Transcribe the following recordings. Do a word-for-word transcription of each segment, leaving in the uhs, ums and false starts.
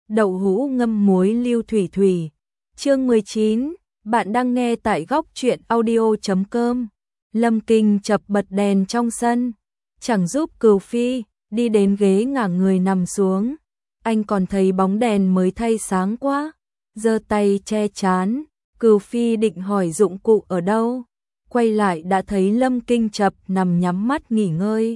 đậu hũ ngâm muối lưu thủy thủy. Chương mười chín, bạn đang nghe tại góc truyện audio chấm com. Lâm Kinh chập bật đèn trong sân, chẳng giúp Cửu Phi, đi đến ghế ngả người nằm xuống. Anh còn thấy bóng đèn mới thay sáng quá, giơ tay che chán. Cửu Phi định hỏi dụng cụ ở đâu, quay lại đã thấy Lâm Kinh chập nằm nhắm mắt nghỉ ngơi.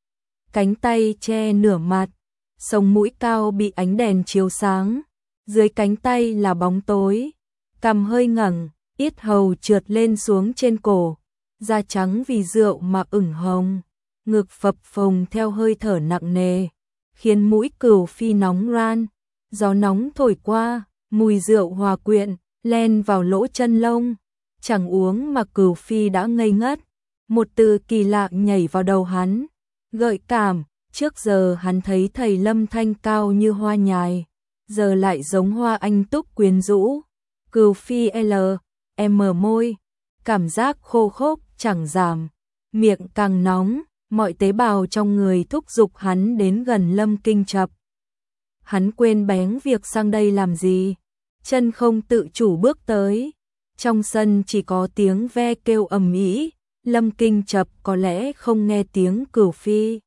Cánh tay che nửa mặt, sống mũi cao bị ánh đèn chiếu sáng, dưới cánh tay là bóng tối, cằm hơi ngẩng, yết hầu trượt lên xuống trên cổ, da trắng vì rượu mà ửng hồng, ngực phập phồng theo hơi thở nặng nề, khiến mũi Cửu Phi nóng ran. Gió nóng thổi qua, mùi rượu hòa quyện, len vào lỗ chân lông. Chẳng uống mà Cửu Phi đã ngây ngất. Một từ kỳ lạ nhảy vào đầu hắn, gợi cảm. Trước giờ hắn thấy thầy Lâm thanh cao như hoa nhài, giờ lại giống hoa anh túc quyến rũ. Cửu Phi L, M môi, cảm giác khô khốc chẳng giảm, miệng càng nóng, mọi tế bào trong người thúc giục hắn đến gần Lâm Kinh chập. Hắn quên bén việc sang đây làm gì, chân không tự chủ bước tới. Trong sân chỉ có tiếng ve kêu ầm ĩ, Lâm Kinh chập có lẽ không nghe tiếng Cửu Phi.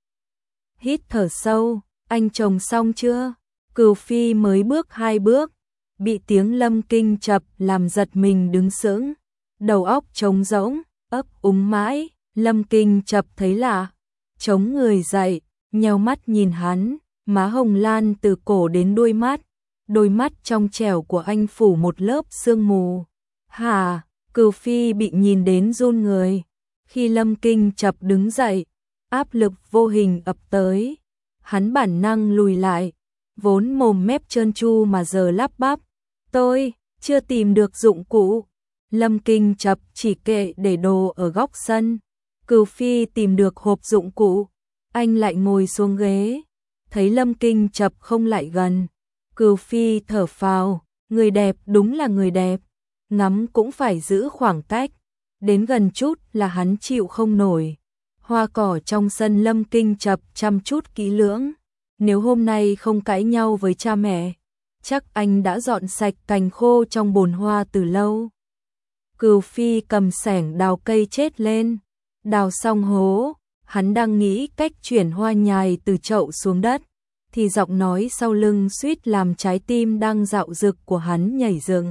Hít thở sâu, anh chồng xong chưa? Cửu Phi mới bước hai bước, bị tiếng Lâm Kinh chập làm giật mình đứng sững, đầu óc trống rỗng, ấp úng mãi. Lâm Kinh chập thấy lạ, chống người dậy, nheo mắt nhìn hắn, má hồng lan từ cổ đến đuôi mắt, đôi mắt trong trẻo của anh phủ một lớp sương mù. Hả? Cửu Phi bị nhìn đến run người. Khi Lâm Kinh chập đứng dậy, áp lực vô hình ập tới, hắn bản năng lùi lại, vốn mồm mép trơn tru mà giờ lắp bắp, tôi chưa tìm được dụng cụ. Lâm Kinh chập chỉ kệ để đồ ở góc sân. Cửu Phi tìm được hộp dụng cụ, anh lại ngồi xuống ghế, thấy Lâm Kinh chập không lại gần. Cửu Phi thở phào, người đẹp đúng là người đẹp, ngắm cũng phải giữ khoảng cách, đến gần chút là hắn chịu không nổi. Hoa cỏ trong sân Lâm Kinh chập chăm chút kỹ lưỡng, nếu hôm nay không cãi nhau với cha mẹ, chắc anh đã dọn sạch cành khô trong bồn hoa từ lâu. Cửu Phi cầm xẻng đào cây chết lên, đào xong hố, hắn đang nghĩ cách chuyển hoa nhài từ chậu xuống đất, thì giọng nói sau lưng suýt làm trái tim đang dạo dực của hắn nhảy dựng.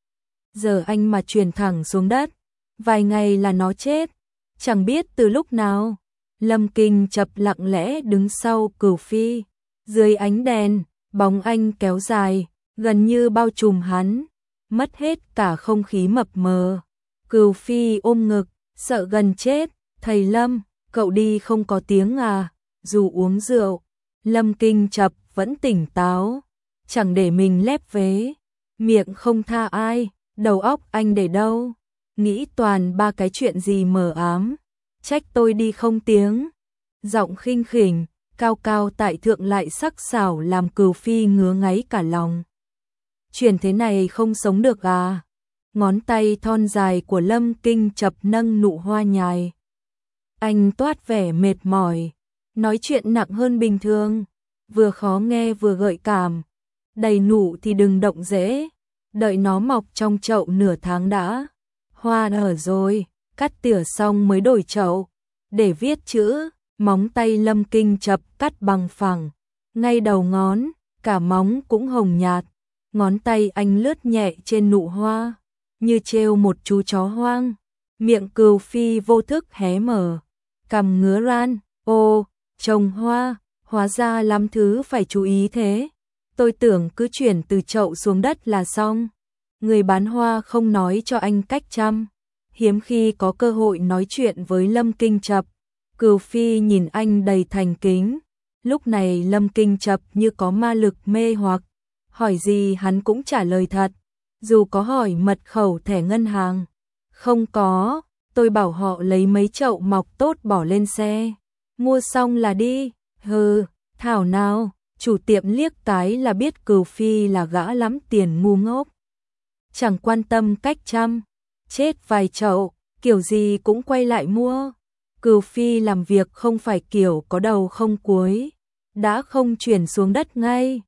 Giờ anh mà chuyển thẳng xuống đất, vài ngày là nó chết, chẳng biết từ lúc nào. Lâm Kinh chập lặng lẽ đứng sau Cửu Phi, dưới ánh đèn, bóng anh kéo dài, gần như bao trùm hắn, mất hết cả không khí mập mờ. Cửu Phi ôm ngực, sợ gần chết. Thầy Lâm, cậu đi không có tiếng à? Dù uống rượu, Lâm Kinh chập vẫn tỉnh táo, chẳng để mình lép vế, miệng không tha ai. Đầu óc anh để đâu? Nghĩ toàn ba cái chuyện gì mờ ám. Trách tôi đi không tiếng. Giọng khinh khỉnh, cao cao tại thượng lại sắc sảo làm Cửu Phi ngứa ngáy cả lòng. Chuyện thế này không sống được à? Ngón tay thon dài của Lâm Kinh chập nâng nụ hoa nhài. Anh toát vẻ mệt mỏi, nói chuyện nặng hơn bình thường, vừa khó nghe vừa gợi cảm. Đầy nụ thì đừng động dễ, đợi nó mọc trong chậu nửa tháng đã. Hoa nở rồi, cắt tỉa xong mới đổi chậu, để viết chữ. Móng tay Lâm Kinh chập cắt bằng phẳng, ngay đầu ngón, cả móng cũng hồng nhạt. Ngón tay anh lướt nhẹ trên nụ hoa, như trêu một chú chó hoang. Miệng Cửu Phi vô thức hé mở, cằm ngứa ran. Ô, trồng hoa, hóa ra lắm thứ phải chú ý thế. Tôi tưởng cứ chuyển từ chậu xuống đất là xong. Người bán hoa không nói cho anh cách chăm. Hiếm khi có cơ hội nói chuyện với Lâm Kinh chập, Cửu Phi nhìn anh đầy thành kính. Lúc này Lâm Kinh chập như có ma lực mê hoặc, hỏi gì hắn cũng trả lời thật. Dù có hỏi mật khẩu thẻ ngân hàng, không có, tôi bảo họ lấy mấy chậu mọc tốt bỏ lên xe, mua xong là đi. Hừ, thảo nào, chủ tiệm liếc cái là biết Cửu Phi là gã lắm tiền ngu ngốc, chẳng quan tâm cách chăm, chết vài chậu, kiểu gì cũng quay lại mua. Cửu Phi làm việc không phải kiểu có đầu không cuối, đã không chuyển xuống đất ngay.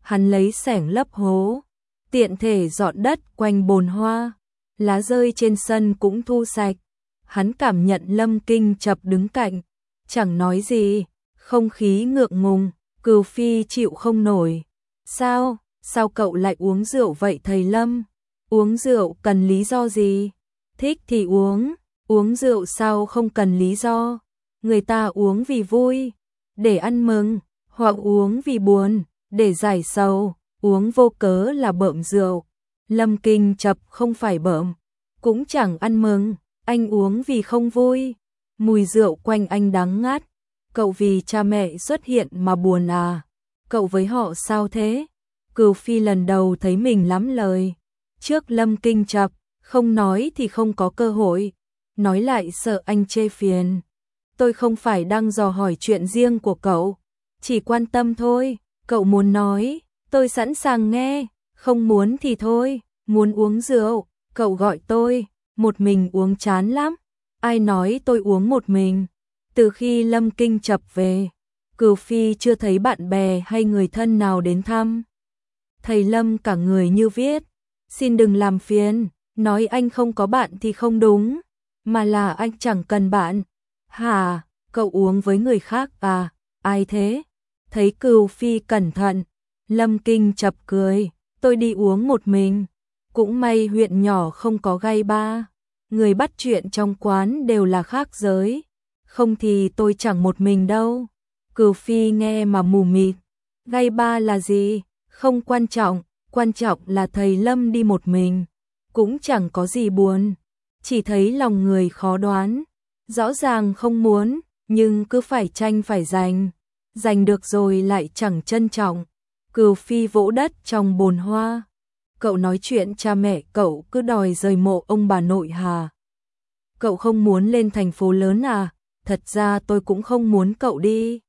Hắn lấy xẻng lấp hố, tiện thể dọn đất quanh bồn hoa, lá rơi trên sân cũng thu sạch. Hắn cảm nhận Lâm Kinh Chập đứng cạnh, chẳng nói gì, không khí ngượng ngùng, Cửu Phi chịu không nổi. Sao, sao cậu lại uống rượu vậy thầy Lâm? Uống rượu cần lý do gì? Thích thì uống, uống rượu sao không cần lý do? Người ta uống vì vui, để ăn mừng, hoặc uống vì buồn, để giải sầu, uống vô cớ là bợm rượu. Lâm Kinh Chập không phải bợm, cũng chẳng ăn mừng, anh uống vì không vui. Mùi rượu quanh anh đắng ngắt. Cậu vì cha mẹ xuất hiện mà buồn à? Cậu với họ sao thế? Cửu Phi lần đầu thấy mình lắm lời. Trước Lâm Kinh Chập, không nói thì không có cơ hội, nói lại sợ anh chê phiền. Tôi không phải đang dò hỏi chuyện riêng của cậu, chỉ quan tâm thôi. Cậu muốn nói, tôi sẵn sàng nghe, không muốn thì thôi. Muốn uống rượu, cậu gọi tôi, một mình uống chán lắm. Ai nói tôi uống một mình? Từ khi Lâm Kinh Chập về, Cửu Phi chưa thấy bạn bè hay người thân nào đến thăm. Thầy Lâm cả người như viết, xin đừng làm phiền, nói anh không có bạn thì không đúng, mà là anh chẳng cần bạn. Hả, cậu uống với người khác à? Ai thế? Thấy Cửu Phi cẩn thận, Lâm Kinh Chập cười, tôi đi uống một mình. Cũng may huyện nhỏ không có gay ba, người bắt chuyện trong quán đều là khác giới, không thì tôi chẳng một mình đâu. Cửu Phi nghe mà mù mịt, gay ba là gì? Không quan trọng, quan trọng là thầy Lâm đi một mình, cũng chẳng có gì buồn, chỉ thấy lòng người khó đoán, rõ ràng không muốn, nhưng cứ phải tranh phải giành, giành được rồi lại chẳng trân trọng. Cửu Phi vỗ đất trong bồn hoa, cậu nói chuyện cha mẹ cậu cứ đòi rời mộ ông bà nội hả? Cậu không muốn lên thành phố lớn à? Thật ra tôi cũng không muốn cậu đi.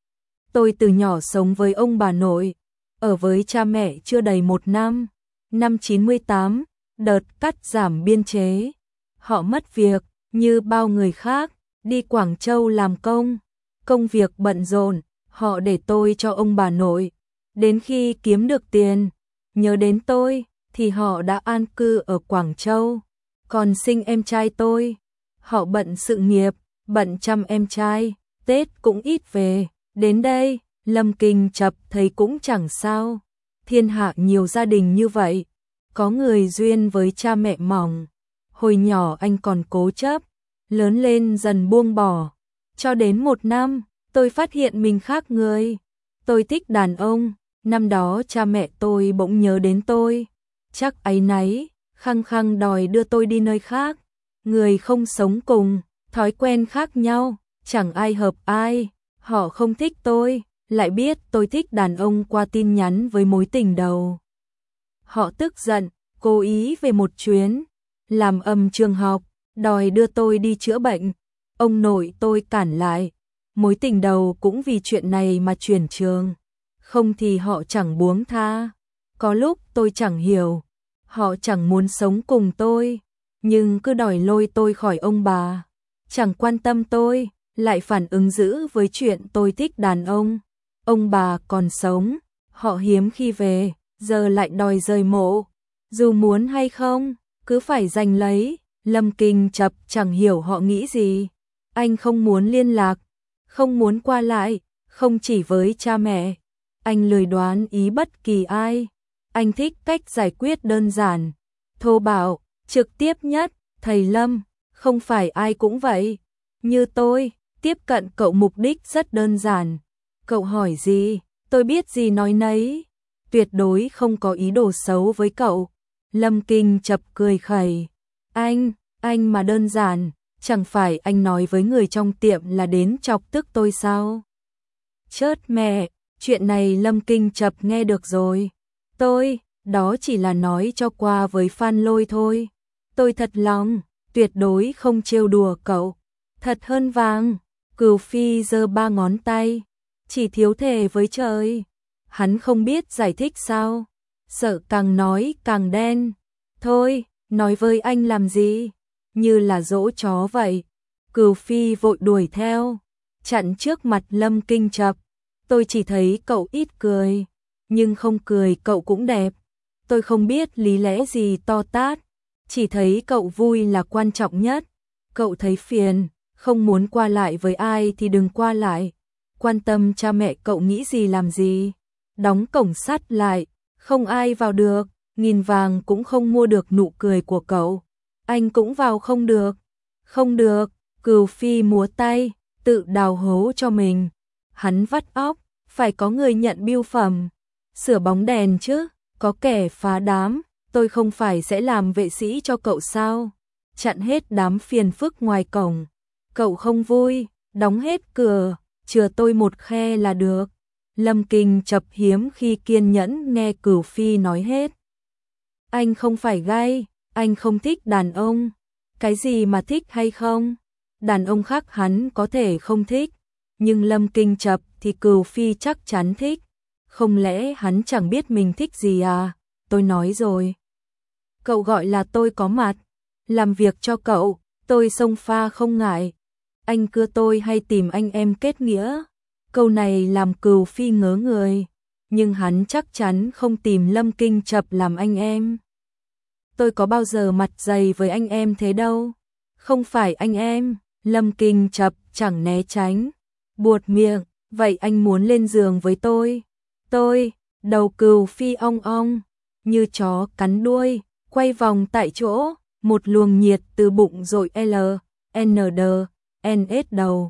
Tôi từ nhỏ sống với ông bà nội, ở với cha mẹ chưa đầy một năm. Năm chín mươi tám, đợt cắt giảm biên chế, họ mất việc, như bao người khác, đi Quảng Châu làm công. Công việc bận rộn, họ để tôi cho ông bà nội. Đến khi kiếm được tiền, nhớ đến tôi, thì họ đã an cư ở Quảng Châu. Còn sinh em trai tôi, họ bận sự nghiệp, bận chăm em trai, Tết cũng ít về. Đến đây, Lâm Kinh Chập thấy cũng chẳng sao. Thiên hạ nhiều gia đình như vậy, có người duyên với cha mẹ mỏng. Hồi nhỏ anh còn cố chấp, lớn lên dần buông bỏ. Cho đến một năm, tôi phát hiện mình khác người. Tôi thích đàn ông, năm đó cha mẹ tôi bỗng nhớ đến tôi. Chắc áy náy, khăng khăng đòi đưa tôi đi nơi khác. Người không sống cùng, thói quen khác nhau, chẳng ai hợp ai. Họ không thích tôi, lại biết tôi thích đàn ông qua tin nhắn với mối tình đầu. Họ tức giận, cố ý về một chuyến, làm ầm trường học, đòi đưa tôi đi chữa bệnh. Ông nội tôi cản lại, mối tình đầu cũng vì chuyện này mà chuyển trường, không thì họ chẳng buông tha. Có lúc tôi chẳng hiểu, họ chẳng muốn sống cùng tôi, nhưng cứ đòi lôi tôi khỏi ông bà, chẳng quan tâm tôi, lại phản ứng dữ với chuyện tôi thích đàn ông. Ông bà còn sống, họ hiếm khi về, giờ lại đòi rời mộ. Dù muốn hay không, cứ phải giành lấy. Lâm Kinh Chập chẳng hiểu họ nghĩ gì. Anh không muốn liên lạc, không muốn qua lại, không chỉ với cha mẹ. Anh lười đoán ý bất kỳ ai. Anh thích cách giải quyết đơn giản, thô bạo, trực tiếp nhất. Thầy Lâm, không phải ai cũng vậy. Như tôi, tiếp cận cậu mục đích rất đơn giản. Cậu hỏi gì, tôi biết gì nói nấy. Tuyệt đối không có ý đồ xấu với cậu. Lâm Kinh Chập cười khẩy. Anh, anh mà đơn giản, chẳng phải anh nói với người trong tiệm là đến chọc tức tôi sao? Chớt mẹ, chuyện này Lâm Kinh Chập nghe được rồi. Tôi, đó chỉ là nói cho qua với Phan Lôi thôi. Tôi thật lòng, tuyệt đối không trêu đùa cậu. Thật hơn vàng. Cửu Phi giơ ba ngón tay, chỉ thiếu thề với trời. Hắn không biết giải thích sao, sợ càng nói càng đen. Thôi, nói với anh làm gì, như là dỗ chó vậy. Cửu Phi vội đuổi theo, chặn trước mặt Lâm Kinh Chập. Tôi chỉ thấy cậu ít cười, nhưng không cười cậu cũng đẹp. Tôi không biết lý lẽ gì to tát, chỉ thấy cậu vui là quan trọng nhất. Cậu thấy phiền, không muốn qua lại với ai thì đừng qua lại. Quan tâm cha mẹ cậu nghĩ gì làm gì. Đóng cổng sắt lại, không ai vào được, nghìn vàng cũng không mua được nụ cười của cậu. Anh cũng vào không được. Không được, Cửu Phi múa tay, tự đào hố cho mình. Hắn vắt óc, phải có người nhận bưu phẩm. Sửa bóng đèn chứ, có kẻ phá đám, tôi không phải sẽ làm vệ sĩ cho cậu sao? Chặn hết đám phiền phức ngoài cổng. Cậu không vui, đóng hết cửa, chừa tôi một khe là được. Lâm Kinh chập hiếm khi kiên nhẫn nghe Cửu Phi nói hết. Anh không phải gay, anh không thích đàn ông. Cái gì mà thích hay không? Đàn ông khác hắn có thể không thích, nhưng Lâm Kinh chập thì Cửu Phi chắc chắn thích. Không lẽ hắn chẳng biết mình thích gì à? Tôi nói rồi. Cậu gọi là tôi có mặt. Làm việc cho cậu, tôi xông pha không ngại. Anh cưa tôi hay tìm anh em kết nghĩa? Câu này làm Cửu Phi ngớ người. Nhưng hắn chắc chắn không tìm Lâm Kinh chập làm anh em. Tôi có bao giờ mặt dày với anh em thế đâu. Không phải anh em. Lâm Kinh chập chẳng né tránh. Buột miệng, vậy anh muốn lên giường với tôi? Tôi, đầu Cửu Phi ong ong, như chó cắn đuôi, quay vòng tại chỗ, một luồng nhiệt từ bụng dội L, N D, N S đầu.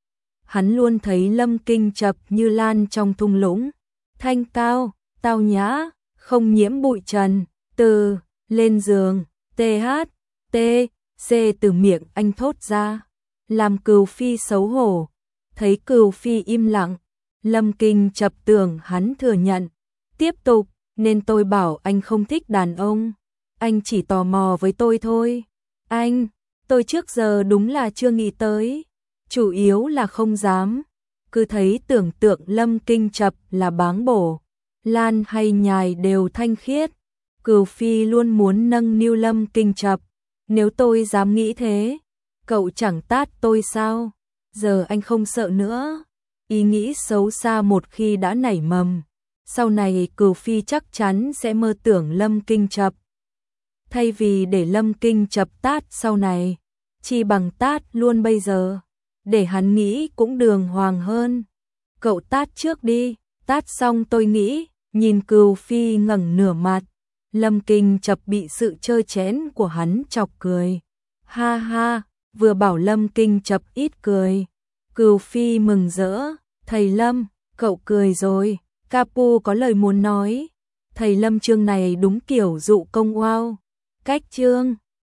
Hắn luôn thấy Lâm Kinh chập như lan trong thung lũng, thanh cao, tao nhã, không nhiễm bụi trần, từ, lên giường, T H, T, C từ miệng anh thốt ra, làm Cửu Phi xấu hổ. Thấy Cửu Phi im lặng, Lâm Kinh chập tưởng hắn thừa nhận. Tiếp tục, nên tôi bảo anh không thích đàn ông. Anh chỉ tò mò với tôi thôi. Anh, tôi trước giờ đúng là chưa nghĩ tới. Chủ yếu là không dám. Cứ thấy tưởng tượng Lâm Kinh chập là báng bổ. Lan hay nhài đều thanh khiết. Cửu Phi luôn muốn nâng niu Lâm Kinh chập. Nếu tôi dám nghĩ thế, cậu chẳng tát tôi sao? Giờ anh không sợ nữa. Ý nghĩ xấu xa một khi đã nảy mầm, sau này Cửu Phi chắc chắn sẽ mơ tưởng Lâm Kinh chập. Thay vì để Lâm Kinh chập tát sau này, chi bằng tát luôn bây giờ, để hắn nghĩ cũng đường hoàng hơn. Cậu tát trước đi, tát xong tôi nghĩ. Nhìn Cửu Phi ngẩng nửa mặt, Lâm Kinh chập bị sự trơ chẽn của hắn chọc cười. Ha ha, vừa bảo Lâm Kinh chập ít cười. Cửu Phi mừng rỡ. Thầy Lâm, cậu cười rồi. Capu có lời muốn nói. Thầy Lâm chương này đúng kiểu dụ công wow. Cách chương